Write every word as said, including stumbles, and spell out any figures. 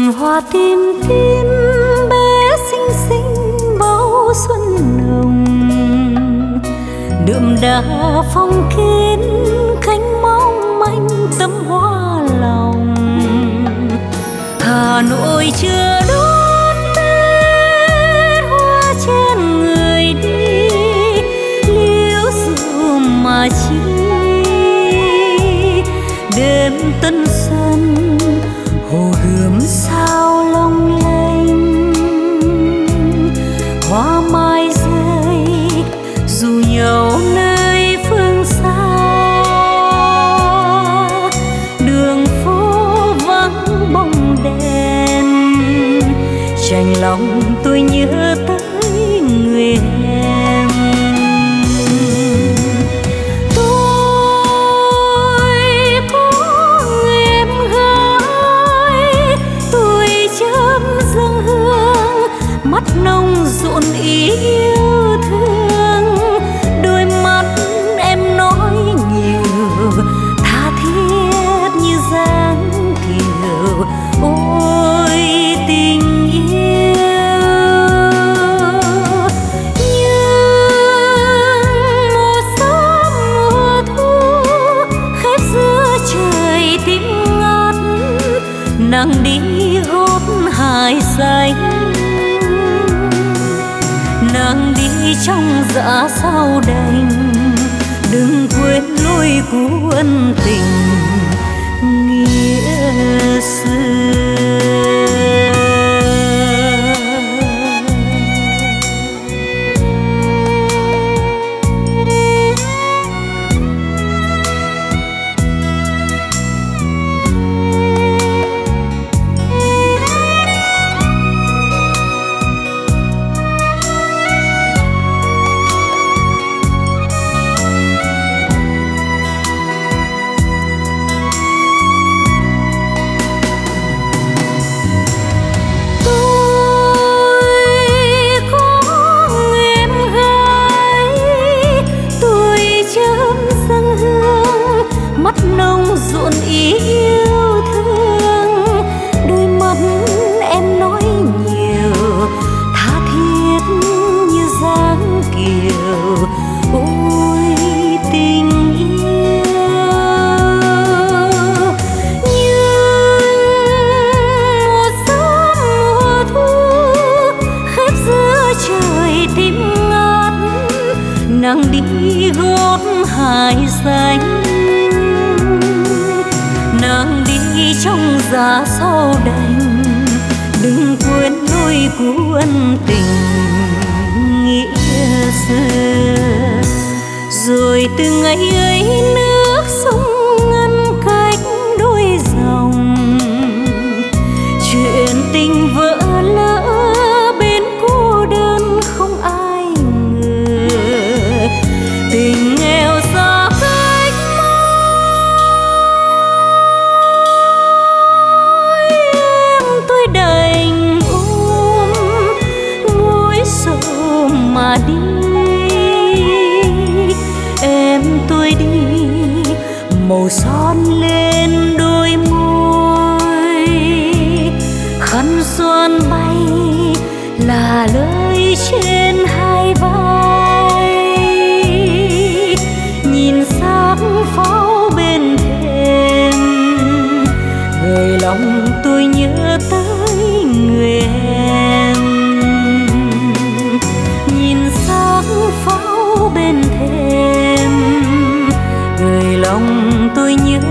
hoa tim tim bé xinh xinh bao xuân nồng, đượm đà phong kín cánh mong manh tấm hoa lòng. Hà Nội chưa đón Tết, hoa trên người đi liễu dù mà chi. Đêm tân xuân hồ gươm sao long lanh, hoa mai rơi dù nhau nơi phương xa. Đường phố vắng bóng đèn, chạnh lòng tôi nhớ tới người em. Mắt nồng rộn ý yêu thương, đôi mắt em nói nhiều tha thiết như dáng kiều. Ôi tình yêu như mùa sớm mùa thu, khép giữa trời tím ngát, nàng đi gót hải xanh. Nàng đi trong dã sao đành, đừng quên lối cũ ân tình nghĩa xưa. Mắt nồng rộn ý yêu thương, đôi mắt em nói nhiều tha thiết như dáng kiều. Ôi tình yêu như mùa sớm mùa thu, khép giữa trời tím ngát, nàng đi gót hải xanh. Nàng đi trong giá sao đành, đừng quên lối cũ ân tình nghĩa xưa. Rồi từ ngày ấy nước sông ngăn cách đôi dòng, chuyện tình vỡ lỡ bên cô đơn không ai ngờ. Tình nghèo xa cách môi, em tôi đành ôm mối sầu mà đi. Em tôi đi màu son lên đôi môi, khăn xoan bay là lời trên hai vai. Nhìn xác pháo bên thềm, người lòng tôi nhớ tới người em. Nhìn xác pháo bên thềm, người lòng tôi nhớ